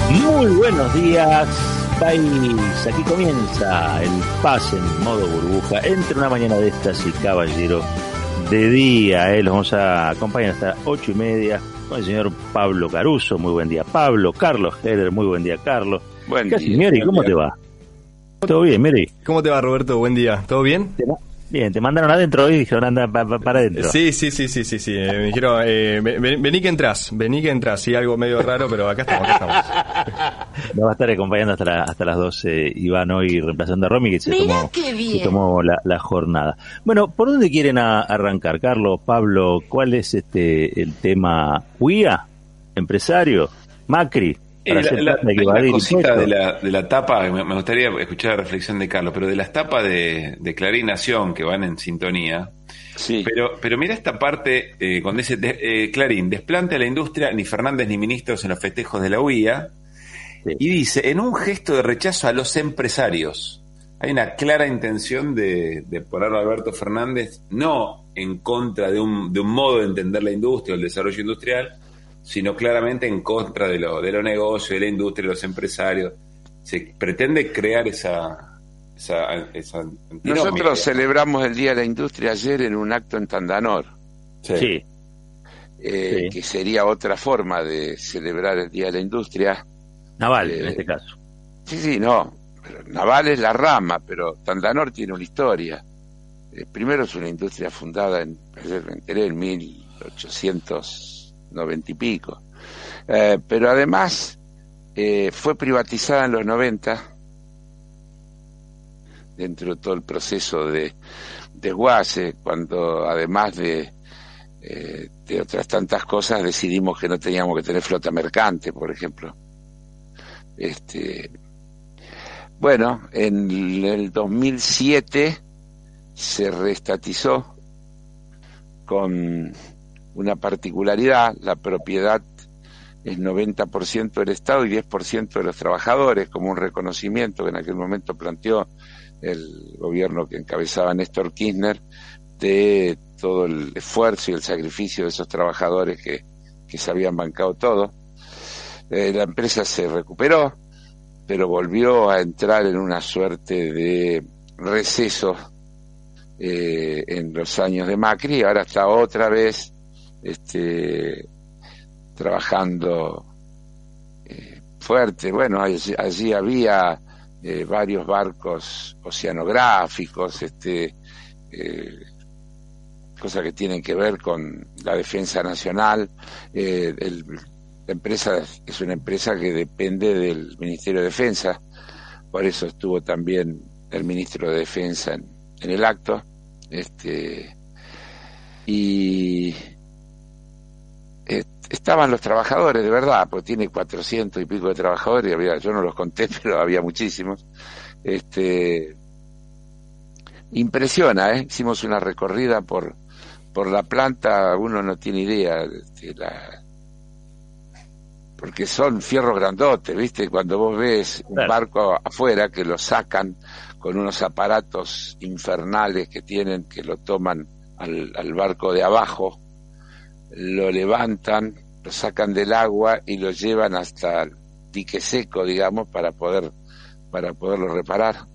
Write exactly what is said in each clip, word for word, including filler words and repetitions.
Muy buenos días, país. Aquí comienza el pase en modo burbuja entre una mañana de estas y caballero de día. Eh. Los vamos a acompañar hasta ocho y media con el señor Pablo Caruso. Muy buen día, Pablo. Carlos Heder, muy buen día, Carlos. Buen ¿Qué día. Mary? ¿Cómo día. te va? ¿Todo bien, Mary? ¿Cómo te va, Roberto? Buen día. ¿Todo bien? ¿Te va? Bien, te mandaron adentro hoy y dijeron anda pa, pa, para adentro. Sí, sí, sí, sí, sí, sí. Eh, me dijeron, eh, ven, vení que entras, vení que entras. Sí, algo medio raro, pero acá estamos, acá estamos. Nos va a estar acompañando hasta, la, hasta las doce Iván hoy reemplazando a Romy, que se Mirá tomó, qué bien. se tomó la, la jornada. Bueno, ¿por dónde quieren a, arrancar, Carlos, Pablo? ¿Cuál es este el tema? ¿U I A? ¿Empresario? ¿Macri? Eh, la, la, la cosita de la, de la tapa, me, me gustaría escuchar la reflexión de Carlos, pero de las tapas de, de Clarín Nación que van en sintonía. Sí. Pero, pero mira esta parte, eh, cuando dice de, eh, Clarín, desplante a la industria, ni Fernández ni ministros en los festejos de la U I A. Sí. Y dice, en un gesto de rechazo a los empresarios. Hay una clara intención de, de poner a Alberto Fernández no en contra de un, de un modo de entender la industria o el desarrollo industrial, sino claramente en contra de lo de los negocios, de la industria, de los empresarios. Se pretende crear esa... esa, esa Nosotros celebramos el Día de la Industria ayer en un acto en Tandanor. Sí. Sí. Eh, sí. Que sería otra forma de celebrar el Día de la Industria. Naval, eh, en este caso. Sí, sí, no. Pero Naval es la rama, pero Tandanor tiene una historia. Eh, primero es una industria fundada en, me enteré, en mil ochocientos noventa y pico. Eh, pero además eh, fue privatizada en los noventa, dentro de todo el proceso de desguace, cuando además de, eh, de otras tantas cosas decidimos que no teníamos que tener flota mercante, por ejemplo. Este, bueno, en el dos mil siete se reestatizó con una particularidad: la propiedad es noventa por ciento del Estado y diez por ciento de los trabajadores, como un reconocimiento que en aquel momento planteó el gobierno que encabezaba Néstor Kirchner de todo el esfuerzo y el sacrificio de esos trabajadores que, que se habían bancado todo. Eh, la empresa se recuperó, pero volvió a entrar en una suerte de receso eh, en los años de Macri, y ahora está otra vez Este, trabajando eh, fuerte. Bueno, allí, allí había eh, varios barcos oceanográficos, este, eh, cosas que tienen que ver con la defensa nacional. Eh, el, la empresa es una empresa que depende del Ministerio de Defensa, por eso estuvo también el ministro de Defensa en, en el acto. Este, y estaban los trabajadores, de verdad, porque tiene cuatrocientos y pico de trabajadores, y había, yo no los conté, pero había muchísimos. Este, impresiona, ¿eh? Hicimos una recorrida por por la planta, uno no tiene idea, de la, porque son fierros grandotes, ¿viste? Cuando vos ves un barco afuera que lo sacan con unos aparatos infernales que tienen, que lo toman al, al barco de abajo, lo levantan, lo sacan del agua y lo llevan hasta el dique seco, digamos, para poder para poderlo reparar.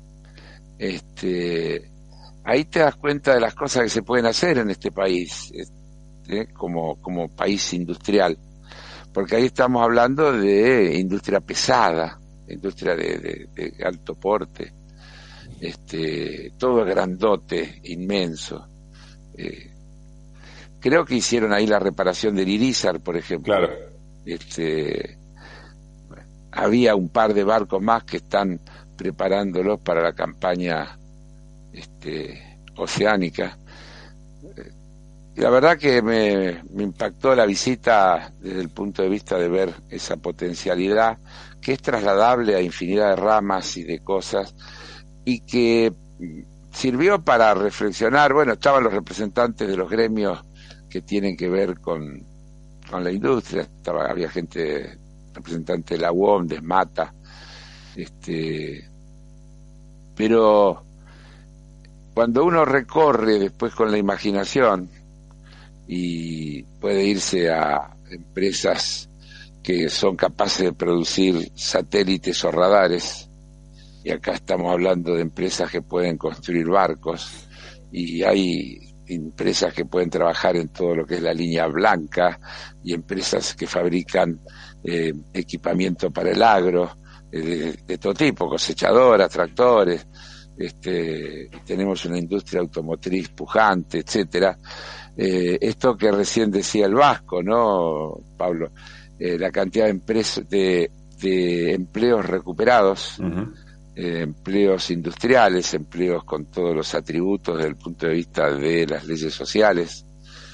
Este, ahí te das cuenta de las cosas que se pueden hacer en este país, ¿eh? como como país industrial, porque ahí estamos hablando de industria pesada, industria de, de, de alto porte, este, todo es grandote, inmenso. Eh, Creo que hicieron ahí la reparación del Irizar, por ejemplo. Claro. Este, había un par de barcos más que están preparándolos para la campaña este, oceánica. Y la verdad que me, me impactó la visita desde el punto de vista de ver esa potencialidad que es trasladable a infinidad de ramas y de cosas, y que sirvió para reflexionar. Bueno, estaban los representantes de los gremios que tienen que ver con, con la industria, estaba, había gente, representante de la U O M, de SMATA, este, pero cuando uno recorre después con la imaginación y puede irse a empresas que son capaces de producir satélites o radares, y acá estamos hablando de empresas que pueden construir barcos, y hay empresas que pueden trabajar en todo lo que es la línea blanca, y empresas que fabrican eh, equipamiento para el agro, eh, de, de todo tipo, cosechadoras, tractores, este, tenemos una industria automotriz pujante, etcétera. Eh, esto que recién decía el Vasco, ¿no, Pablo? Eh, la cantidad de, empresas, de, de empleos recuperados, uh-huh. eh, empleos industriales, empleos con todos los atributos desde el punto de vista de las leyes sociales.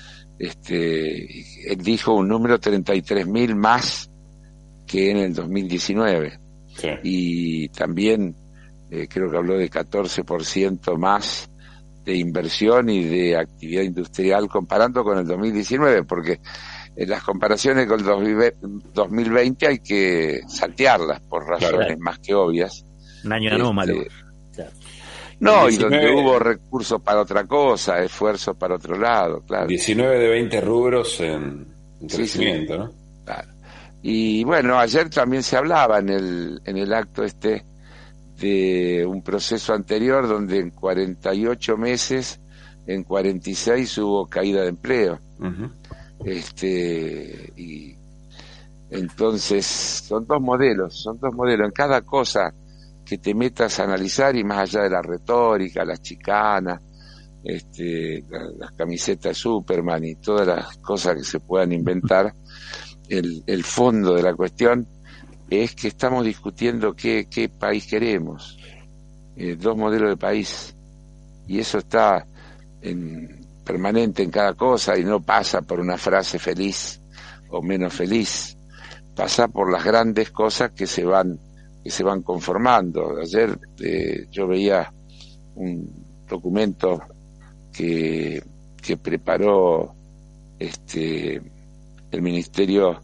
Este, él dijo un número treinta y tres mil más que en el dos mil diecinueve. Sí. Y también eh, creo que habló de catorce por ciento más de inversión y de actividad industrial comparando con el dos mil diecinueve, porque en las comparaciones con el dos mil veinte hay que saltearlas por razones claro. más que obvias. Un año anómalo. Este, no, y donde hubo recursos para otra cosa, esfuerzos para otro lado, claro. diecinueve de veinte rubros en, en crecimiento, sí, sí. ¿no? Claro. Y bueno, ayer también se hablaba en el, en el acto este de un proceso anterior donde en cuarenta y ocho meses, en cuarenta y seis hubo caída de empleo. Uh-huh. Este, y entonces son dos modelos, son dos modelos. En cada cosa que te metas a analizar, y más allá de la retórica, las chicanas, este, las, las camisetas de Superman y todas las cosas que se puedan inventar, el, el fondo de la cuestión es que estamos discutiendo qué, qué país queremos, eh, dos modelos de país, y eso está en, permanente en cada cosa, y no pasa por una frase feliz o menos feliz, pasa por las grandes cosas que se van que se van conformando. Ayer eh, yo veía un documento que que preparó este el Ministerio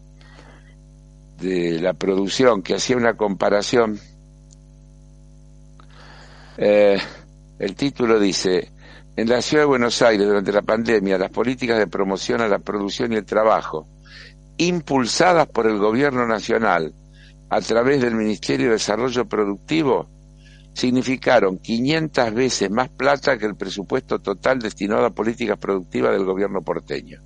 de la Producción, que hacía una comparación. Eh, el título dice: en la ciudad de Buenos Aires, durante la pandemia, las políticas de promoción a la producción y el trabajo, impulsadas por el Gobierno Nacional a través del Ministerio de Desarrollo Productivo, significaron quinientas veces más plata que el presupuesto total destinado a políticas productivas del gobierno porteño.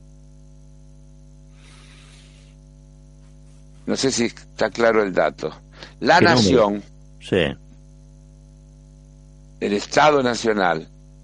No sé si está claro el dato. La nación, sí. el Estado Nacional,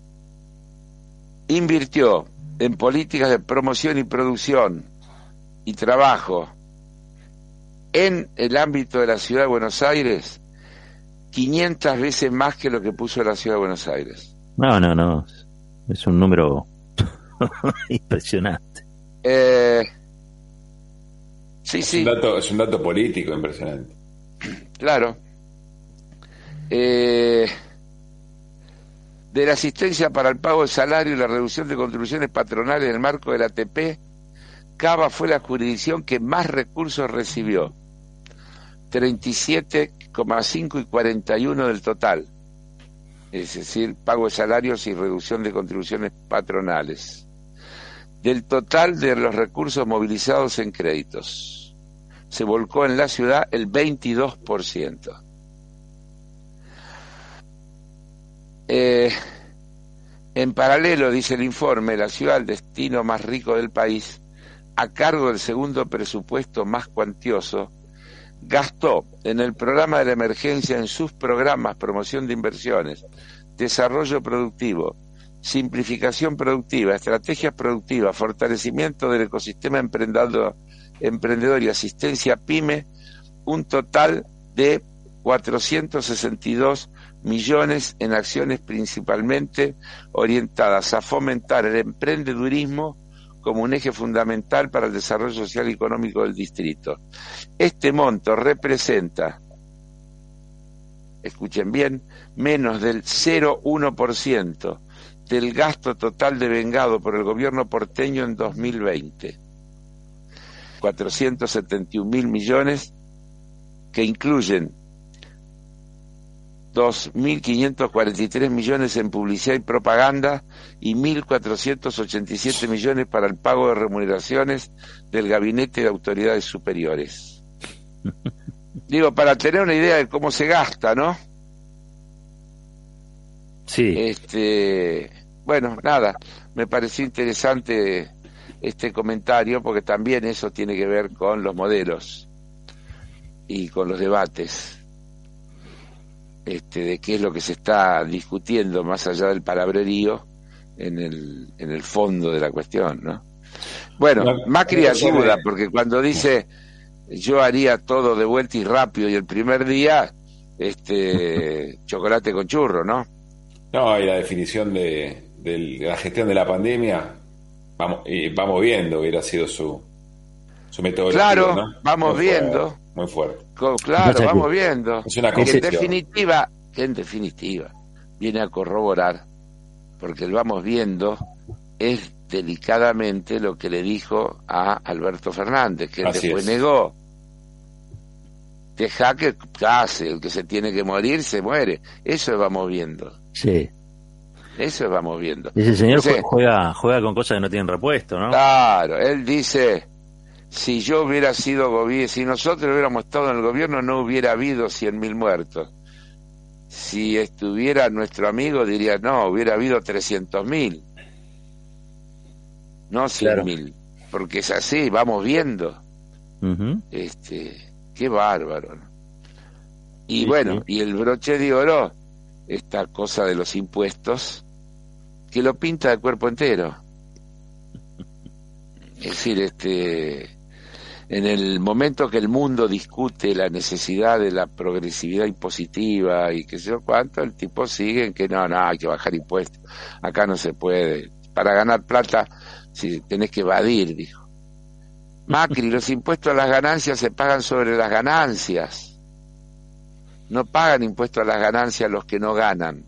invirtió en políticas de promoción y producción y trabajo en el ámbito de la ciudad de Buenos Aires quinientas veces más que lo que puso la ciudad de Buenos Aires. No, no, no. Es un número impresionante. Eh, sí, es sí. Un dato, es un dato político impresionante. Claro. Eh, de la asistencia para el pago del salario y la reducción de contribuciones patronales en el marco del A T P, Cava fue la jurisdicción que más recursos recibió, treinta y siete coma cinco y cuarenta y uno del total, es decir, pago de salarios y reducción de contribuciones patronales. Del total de los recursos movilizados en créditos, se volcó en la ciudad el veintidós por ciento. Eh, en paralelo, dice el informe, la ciudad, el destino más rico del país, a cargo del segundo presupuesto más cuantioso, gastó en el programa de la emergencia, en sus programas, promoción de inversiones, desarrollo productivo, simplificación productiva, estrategias productivas, fortalecimiento del ecosistema emprendedor, emprendedor y asistencia PYME, un total de cuatrocientos sesenta y dos millones en acciones principalmente orientadas a fomentar el emprendedurismo como un eje fundamental para el desarrollo social y económico del distrito. Este monto representa, escuchen bien, menos del cero coma uno por ciento del gasto total devengado por el gobierno porteño en dos mil veinte. cuatrocientos setenta y un mil millones que incluyen dos mil quinientos cuarenta y tres millones en publicidad y propaganda y mil cuatrocientos ochenta y siete millones para el pago de remuneraciones del Gabinete de Autoridades Superiores. Digo, para tener una idea de cómo se gasta, ¿no? Sí. Este, bueno, nada, me pareció interesante este comentario porque también eso tiene que ver con los modelos y con los debates. Este, de qué es lo que se está discutiendo más allá del palabrerío en el, en el fondo de la cuestión, ¿no? Bueno, no, Macri no, ayuda, no, porque cuando dice yo haría todo de vuelta y rápido y el primer día, este, chocolate con churro, ¿no? No, y la definición de, de la gestión de la pandemia, vamos, y vamos viendo, hubiera sido su, su metodología, claro, ¿no? vamos muy viendo. Fuerte, muy fuerte. Con, claro, vamos viendo. Es una que en concesión. definitiva, que en definitiva viene a corroborar, porque el vamos viendo es delicadamente lo que le dijo a Alberto Fernández, que él Así después es. negó. Deja que case, el que se tiene que morir se muere. Eso es vamos viendo. Sí. Eso es vamos viendo. Ese señor Entonces, juega, juega con cosas que no tienen repuesto, ¿no? claro, él dice, si yo hubiera sido gobierno, si nosotros hubiéramos estado en el gobierno no hubiera habido cien mil muertos. Si estuviera nuestro amigo diría, no, hubiera habido trescientos mil. No cien mil. Claro. Porque es así, vamos viendo. Uh-huh. Este, qué bárbaro, ¿no? Y sí, bueno, sí. y el broche de oro, esta cosa de los impuestos, que lo pinta de cuerpo entero. Es decir, este, en el momento que el mundo discute la necesidad de la progresividad impositiva y qué sé yo cuánto, el tipo sigue en que no, no, hay que bajar impuestos. Acá no se puede. Para ganar plata, si tenés que evadir, dijo. Macri, los impuestos a las ganancias se pagan sobre las ganancias. No pagan impuestos a las ganancias los que no ganan.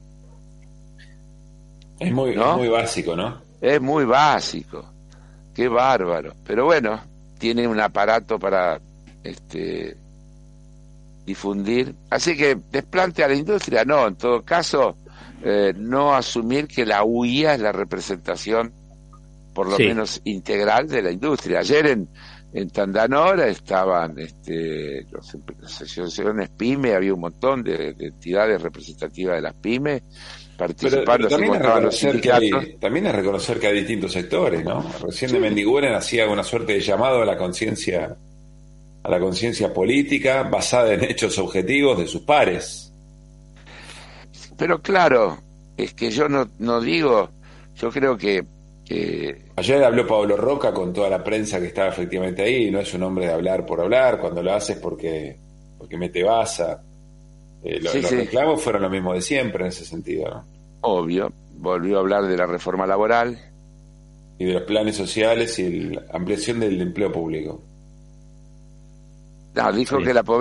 Es muy, ¿no? es muy básico, ¿no? Es muy básico. Qué bárbaro. Pero bueno, tiene un aparato para este difundir. Así que desplante a la industria. No, en todo caso, eh, no asumir que la U I A es la representación, por lo sí. menos integral, de la industria. Ayer en, en Tandanora estaban este, los, las asociaciones PYME, había un montón de, de entidades representativas de las PYME participando. Pero, pero también, es reconocer que hay, también es reconocer que hay distintos sectores, ¿no? Recién sí. de Mendiguren hacía una suerte de llamado a la conciencia a la conciencia política basada en hechos objetivos de sus pares. Pero claro, es que yo no, no digo, yo creo que que... Ayer habló Pablo Roca con toda la prensa que estaba efectivamente ahí, no es un hombre de hablar por hablar, cuando lo haces porque porque mete baza. Eh, lo, sí, los sí. reclamos fueron lo mismo de siempre en ese sentido, ¿no? Obvio, volvió a hablar de la reforma laboral. Y de los planes sociales y la ampliación del empleo público. No, dijo sí. que la pobreza